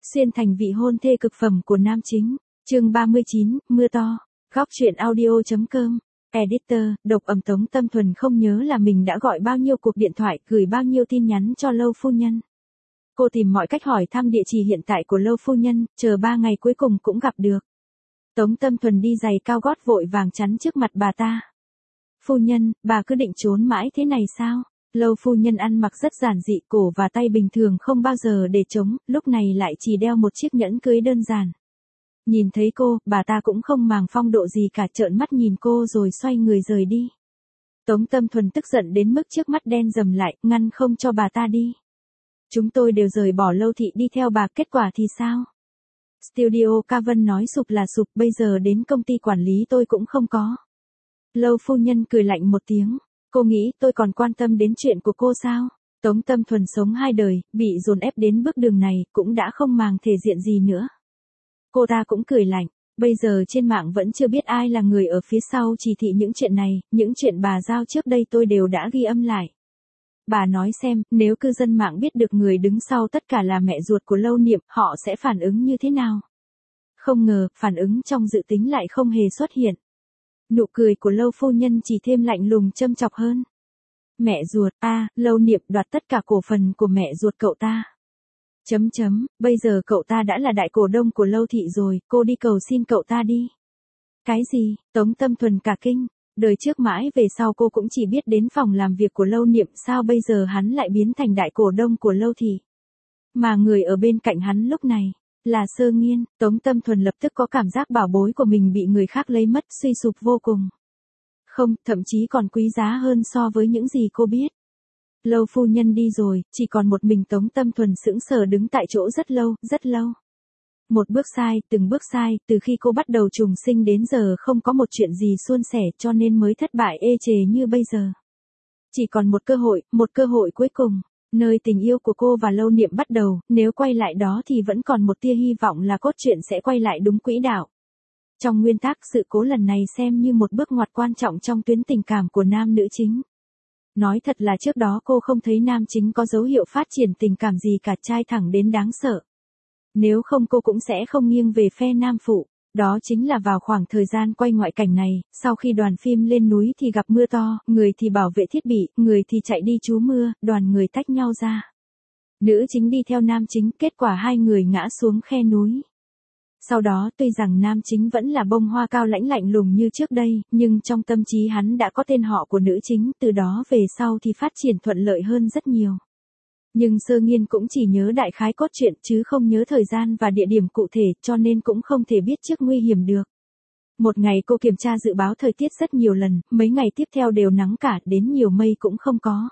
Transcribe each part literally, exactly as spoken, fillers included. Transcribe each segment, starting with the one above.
Xuyên thành vị hôn thê cực phẩm của nam chính. Chương ba mươi chín, mưa to. Góc truyện audio.com. Editor, độc ẩm Tống Tâm Thuần không nhớ là mình đã gọi bao nhiêu cuộc điện thoại, gửi bao nhiêu tin nhắn cho Lâu phu nhân. Cô tìm mọi cách hỏi thăm địa chỉ hiện tại của Lâu phu nhân, chờ ba ngày cuối cùng cũng gặp được. Tống Tâm Thuần đi giày cao gót vội vàng chắn trước mặt bà ta. Phu nhân, bà cứ định trốn mãi thế này sao? Lâu phu nhân ăn mặc rất giản dị, cổ và tay bình thường không bao giờ để trống, lúc này lại chỉ đeo một chiếc nhẫn cưới đơn giản. Nhìn thấy cô, bà ta cũng không màng phong độ gì cả, trợn mắt nhìn cô rồi xoay người rời đi. Tống Tâm Thuần tức giận đến mức trước mắt đen dầm lại, ngăn không cho bà ta đi. Chúng tôi đều rời bỏ Lâu thị đi theo bà, kết quả thì sao? Studio Ca Vân nói sụp là sụp, bây giờ đến công ty quản lý tôi cũng không có. Lâu phu nhân cười lạnh một tiếng. Cô nghĩ tôi còn quan tâm đến chuyện của cô sao? Tống Tâm Thuần sống hai đời, bị dồn ép đến bước đường này, cũng đã không màng thể diện gì nữa. Cô ta cũng cười lạnh, bây giờ trên mạng vẫn chưa biết ai là người ở phía sau chỉ thị những chuyện này, những chuyện bà giao trước đây tôi đều đã ghi âm lại. Bà nói xem, nếu cư dân mạng biết được người đứng sau tất cả là mẹ ruột của Lâu Niệm, họ sẽ phản ứng như thế nào? Không ngờ, phản ứng trong dự tính lại không hề xuất hiện. Nụ cười của Lâu phu nhân chỉ thêm lạnh lùng châm chọc hơn. Mẹ ruột, a, à, Lâu Niệm đoạt tất cả cổ phần của mẹ ruột cậu ta. Chấm chấm, bây giờ cậu ta đã là đại cổ đông của Lâu thị rồi, cô đi cầu xin cậu ta đi. Cái gì? Tống Tâm Thuần cả kinh. Đời trước mãi về sau cô cũng chỉ biết đến phòng làm việc của Lâu Niệm, sao bây giờ hắn lại biến thành đại cổ đông của Lâu thị? Mà người ở bên cạnh hắn lúc này là Sơ Nghiên. Tống Tâm Thuần lập tức có cảm giác bảo bối của mình bị người khác lấy mất, suy sụp vô cùng. Không, thậm chí còn quý giá hơn so với những gì cô biết. Lâu phu nhân đi rồi, chỉ còn một mình Tống Tâm Thuần sững sờ đứng tại chỗ rất lâu, rất lâu. Một bước sai, từng bước sai, từ khi cô bắt đầu trùng sinh đến giờ không có một chuyện gì suôn sẻ, cho nên mới thất bại ê chề như bây giờ. Chỉ còn một cơ hội, một cơ hội cuối cùng. Nơi tình yêu của cô và Lâu Niệm bắt đầu, nếu quay lại đó thì vẫn còn một tia hy vọng là cốt truyện sẽ quay lại đúng quỹ đạo. Trong nguyên tắc, sự cố lần này xem như một bước ngoặt quan trọng trong tuyến tình cảm của nam nữ chính. Nói thật là trước đó cô không thấy nam chính có dấu hiệu phát triển tình cảm gì cả, trai thẳng đến đáng sợ. Nếu không cô cũng sẽ không nghiêng về phe nam phụ. Đó chính là vào khoảng thời gian quay ngoại cảnh này, sau khi đoàn phim lên núi thì gặp mưa to, người thì bảo vệ thiết bị, người thì chạy đi trú mưa, đoàn người tách nhau ra. Nữ chính đi theo nam chính, kết quả hai người ngã xuống khe núi. Sau đó tuy rằng nam chính vẫn là bông hoa cao lãnh lạnh lùng như trước đây, nhưng trong tâm trí hắn đã có tên họ của nữ chính, từ đó về sau thì phát triển thuận lợi hơn rất nhiều. Nhưng Sơ Nghiên cũng chỉ nhớ đại khái cốt truyện chứ không nhớ thời gian và địa điểm cụ thể, cho nên cũng không thể biết trước nguy hiểm được. Một ngày cô kiểm tra dự báo thời tiết rất nhiều lần, mấy ngày tiếp theo đều nắng cả, đến nhiều mây cũng không có.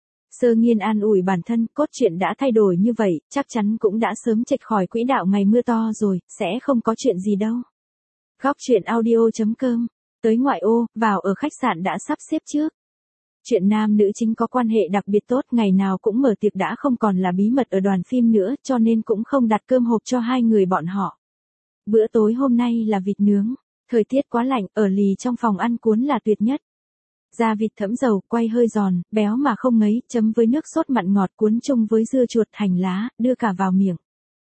Sơ Nghiên an ủi bản thân, cốt truyện đã thay đổi như vậy, chắc chắn cũng đã sớm chệch khỏi quỹ đạo ngày mưa to rồi, sẽ không có chuyện gì đâu. Góc truyện audio.com. Tới ngoại ô, vào ở khách sạn đã sắp xếp trước. Chuyện nam nữ chính có quan hệ đặc biệt tốt, ngày nào cũng mở tiệc đã không còn là bí mật ở đoàn phim nữa, cho nên cũng không đặt cơm hộp cho hai người bọn họ. Bữa tối hôm nay là vịt nướng, thời tiết quá lạnh, ở lì trong phòng ăn cuốn là tuyệt nhất. Da vịt thẫm dầu, quay hơi giòn, béo mà không ngấy, chấm với nước sốt mặn ngọt cuốn chung với dưa chuột, hành lá, đưa cả vào miệng.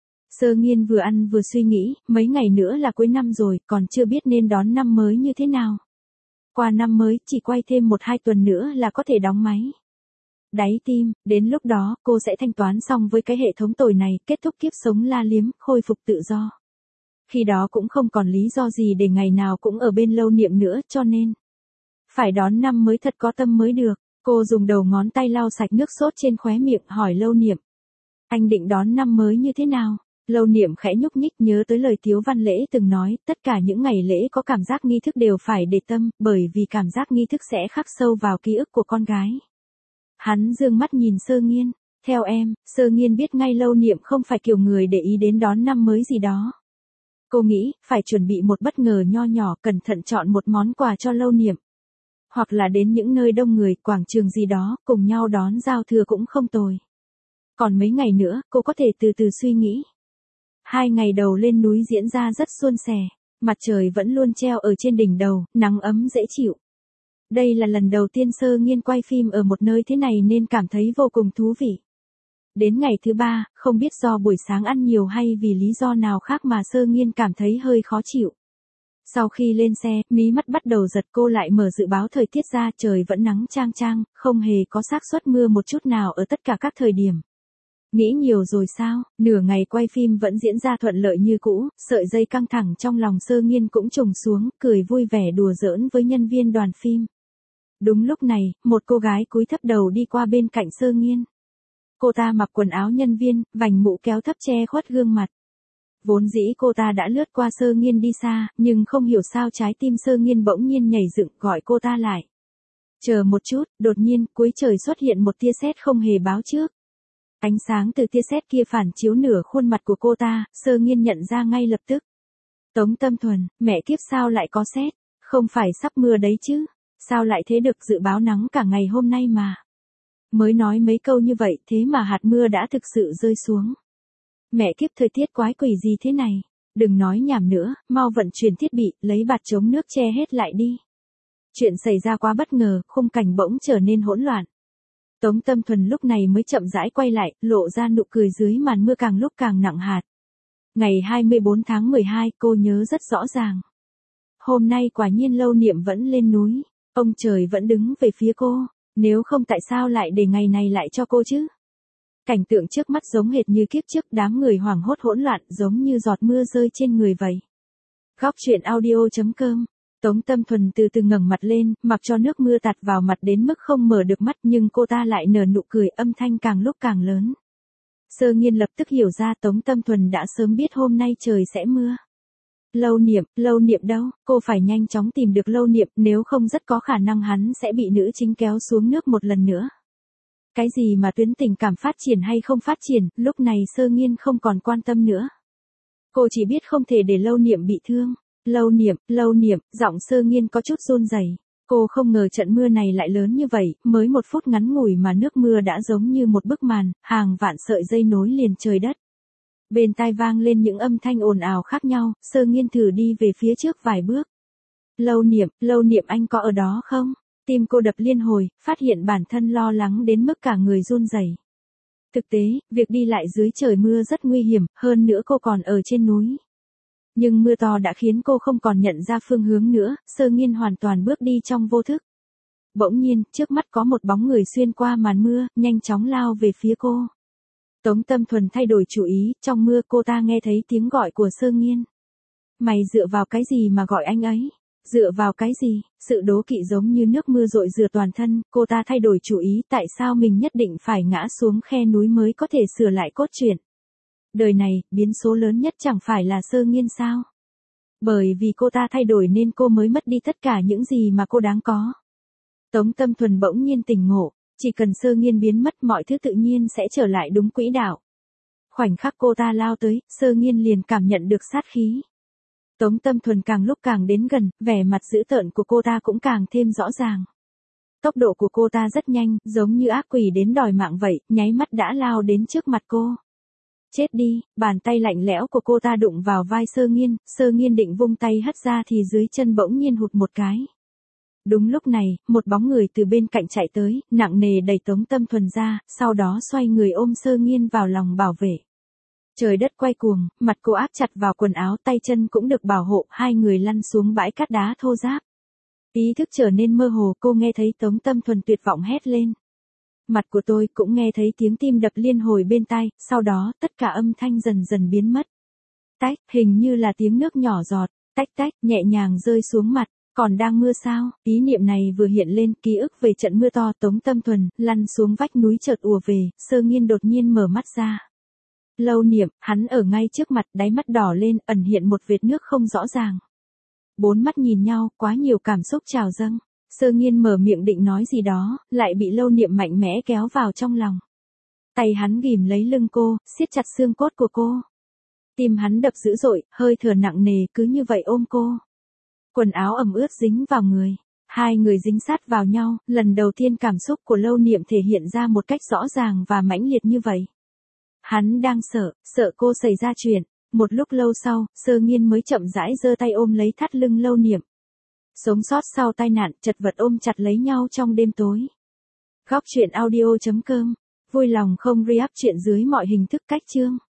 Sơ Nghiên vừa ăn vừa suy nghĩ, mấy ngày nữa là cuối năm rồi, còn chưa biết nên đón năm mới như thế nào. Qua năm mới, chỉ quay thêm một hai tuần nữa là có thể đóng máy. Đáy tim, đến lúc đó, cô sẽ thanh toán xong với cái hệ thống tồi này, kết thúc kiếp sống la liếm, khôi phục tự do. Khi đó cũng không còn lý do gì để ngày nào cũng ở bên Lâu Niệm nữa, cho nên phải đón năm mới thật có tâm mới được. Cô dùng đầu ngón tay lau sạch nước sốt trên khóe miệng, hỏi Lâu Niệm. Anh định đón năm mới như thế nào? Lâu Niệm khẽ nhúc nhích, nhớ tới lời Tiếu Văn Lễ từng nói, tất cả những ngày lễ có cảm giác nghi thức đều phải để tâm, bởi vì cảm giác nghi thức sẽ khắc sâu vào ký ức của con gái. Hắn dương mắt nhìn Sơ Nghiên, theo em, Sơ Nghiên biết ngay Lâu Niệm không phải kiểu người để ý đến đón năm mới gì đó. Cô nghĩ, phải chuẩn bị một bất ngờ nho nhỏ, cẩn thận chọn một món quà cho Lâu Niệm. Hoặc là đến những nơi đông người, quảng trường gì đó, cùng nhau đón giao thừa cũng không tồi. Còn mấy ngày nữa, cô có thể từ từ suy nghĩ. Hai ngày đầu lên núi diễn ra rất suôn sẻ, mặt trời vẫn luôn treo ở trên đỉnh đầu, nắng ấm dễ chịu. Đây là lần đầu tiên Sơ Nghiên quay phim ở một nơi thế này nên cảm thấy vô cùng thú vị. Đến ngày thứ ba, không biết do buổi sáng ăn nhiều hay vì lý do nào khác mà Sơ Nghiên cảm thấy hơi khó chịu. Sau khi lên xe, mí mắt bắt đầu giật, cô lại mở dự báo thời tiết ra, trời vẫn nắng chang chang, không hề có xác suất mưa một chút nào ở tất cả các thời điểm. Nghĩ nhiều rồi sao, nửa ngày quay phim vẫn diễn ra thuận lợi như cũ, sợi dây căng thẳng trong lòng Sơ Nghiên cũng trùng xuống, cười vui vẻ đùa giỡn với nhân viên đoàn phim. Đúng lúc này, một cô gái cúi thấp đầu đi qua bên cạnh Sơ Nghiên. Cô ta mặc quần áo nhân viên, vành mũ kéo thấp che khuất gương mặt. Vốn dĩ cô ta đã lướt qua Sơ Nghiên đi xa, nhưng không hiểu sao trái tim Sơ Nghiên bỗng nhiên nhảy dựng gọi cô ta lại. Chờ một chút, đột nhiên, cuối trời xuất hiện một tia sét không hề báo trước. Ánh sáng từ tia sét kia phản chiếu nửa khuôn mặt của cô ta, Sơ Nghiên nhận ra ngay lập tức. Tống Tâm Thuần, mẹ kiếp sao lại có sét, không phải sắp mưa đấy chứ, sao lại thế được, dự báo nắng cả ngày hôm nay mà. Mới nói mấy câu như vậy thế mà hạt mưa đã thực sự rơi xuống. Mẹ kiếp thời tiết quái quỷ gì thế này, đừng nói nhảm nữa, mau vận chuyển thiết bị, lấy bạt chống nước che hết lại đi. Chuyện xảy ra quá bất ngờ, khung cảnh bỗng trở nên hỗn loạn. Tống Tâm Thuần lúc này mới chậm rãi quay lại, lộ ra nụ cười dưới màn mưa càng lúc càng nặng hạt. Ngày hai mươi bốn tháng mười hai, cô nhớ rất rõ ràng. Hôm nay quả nhiên Lâu Niệm vẫn lên núi, ông trời vẫn đứng về phía cô, nếu không tại sao lại để ngày này lại cho cô chứ? Cảnh tượng trước mắt giống hệt như kiếp trước, đám người hoảng hốt hỗn loạn giống như giọt mưa rơi trên người vậy. Góc truyện audio chấm com. Tống Tâm Thuần từ từ ngẩng mặt lên, mặc cho nước mưa tạt vào mặt đến mức không mở được mắt, nhưng cô ta lại nở nụ cười, âm thanh càng lúc càng lớn. Sơ Nghiên lập tức hiểu ra Tống Tâm Thuần đã sớm biết hôm nay trời sẽ mưa. Lâu Niệm, Lâu Niệm đâu, cô phải nhanh chóng tìm được Lâu Niệm, nếu không rất có khả năng hắn sẽ bị nữ chính kéo xuống nước một lần nữa. Cái gì mà tuyến tình cảm phát triển hay không phát triển, lúc này Sơ Nghiên không còn quan tâm nữa. Cô chỉ biết không thể để Lâu Niệm bị thương. Lâu Niệm, Lâu Niệm, giọng Sơ Nghiên có chút run rẩy. Cô không ngờ trận mưa này lại lớn như vậy, mới một phút ngắn ngủi mà nước mưa đã giống như một bức màn, hàng vạn sợi dây nối liền trời đất. Bên tai vang lên những âm thanh ồn ào khác nhau, Sơ Nghiên thử đi về phía trước vài bước. Lâu Niệm, Lâu Niệm anh có ở đó không? Tim cô đập liên hồi, phát hiện bản thân lo lắng đến mức cả người run rẩy. Thực tế, việc đi lại dưới trời mưa rất nguy hiểm, hơn nữa cô còn ở trên núi. Nhưng mưa to đã khiến cô không còn nhận ra phương hướng nữa, Sơ Nghiên hoàn toàn bước đi trong vô thức. Bỗng nhiên, trước mắt có một bóng người xuyên qua màn mưa, nhanh chóng lao về phía cô. Tống Tâm Thuần thay đổi chủ ý, trong mưa cô ta nghe thấy tiếng gọi của Sơ Nghiên. Mày dựa vào cái gì mà gọi anh ấy? Dựa vào cái gì? Sự đố kỵ giống như nước mưa dội rửa toàn thân, cô ta thay đổi chủ ý, tại sao mình nhất định phải ngã xuống khe núi mới có thể sửa lại cốt truyện. Đời này, biến số lớn nhất chẳng phải là Sơ Nghiên sao? Bởi vì cô ta thay đổi nên cô mới mất đi tất cả những gì mà cô đáng có. Tống Tâm Thuần bỗng nhiên tỉnh ngộ, chỉ cần Sơ Nghiên biến mất mọi thứ tự nhiên sẽ trở lại đúng quỹ đạo. Khoảnh khắc cô ta lao tới, Sơ Nghiên liền cảm nhận được sát khí. Tống Tâm Thuần càng lúc càng đến gần, vẻ mặt dữ tợn của cô ta cũng càng thêm rõ ràng. Tốc độ của cô ta rất nhanh, giống như ác quỷ đến đòi mạng vậy, nháy mắt đã lao đến trước mặt cô. Chết đi, bàn tay lạnh lẽo của cô ta đụng vào vai Sơ Nghiên, Sơ Nghiên định vung tay hất ra thì dưới chân bỗng nhiên hụt một cái. Đúng lúc này, một bóng người từ bên cạnh chạy tới, nặng nề đẩy Tống Tâm Thuần ra, sau đó xoay người ôm Sơ Nghiên vào lòng bảo vệ. Trời đất quay cuồng, mặt cô áp chặt vào quần áo, tay chân cũng được bảo hộ, hai người lăn xuống bãi cát đá thô ráp. Ý thức trở nên mơ hồ, cô nghe thấy Tống Tâm Thuần tuyệt vọng hét lên. Mặt của tôi cũng nghe thấy tiếng tim đập liên hồi bên tai, sau đó tất cả âm thanh dần dần biến mất. Tách, hình như là tiếng nước nhỏ giọt, tách tách, nhẹ nhàng rơi xuống mặt. Còn đang mưa sao? Ý niệm này vừa hiện lên, ký ức về trận mưa to. Tống Tâm Thuần lăn xuống vách núi chợt ùa về, Sơ Nghiên đột nhiên mở mắt ra. Lâu Niệm, hắn ở ngay trước mặt, đáy mắt đỏ lên, ẩn hiện một vệt nước không rõ ràng. Bốn mắt nhìn nhau, quá nhiều cảm xúc trào dâng. Sơ Nghiên mở miệng định nói gì đó, lại bị Lâu Niệm mạnh mẽ kéo vào trong lòng. Tay hắn ghìm lấy lưng cô, siết chặt xương cốt của cô. Tim hắn đập dữ dội, hơi thở nặng nề cứ như vậy ôm cô. Quần áo ẩm ướt dính vào người. Hai người dính sát vào nhau, lần đầu tiên cảm xúc của Lâu Niệm thể hiện ra một cách rõ ràng và mãnh liệt như vậy. Hắn đang sợ, sợ cô xảy ra chuyện. Một lúc lâu sau, Sơ Nghiên mới chậm rãi giơ tay ôm lấy thắt lưng Lâu Niệm. Sống sót sau tai nạn, chật vật ôm chặt lấy nhau trong đêm tối. Góc truyện audio chấm com Vui lòng không re-up chuyện dưới mọi hình thức cách chương.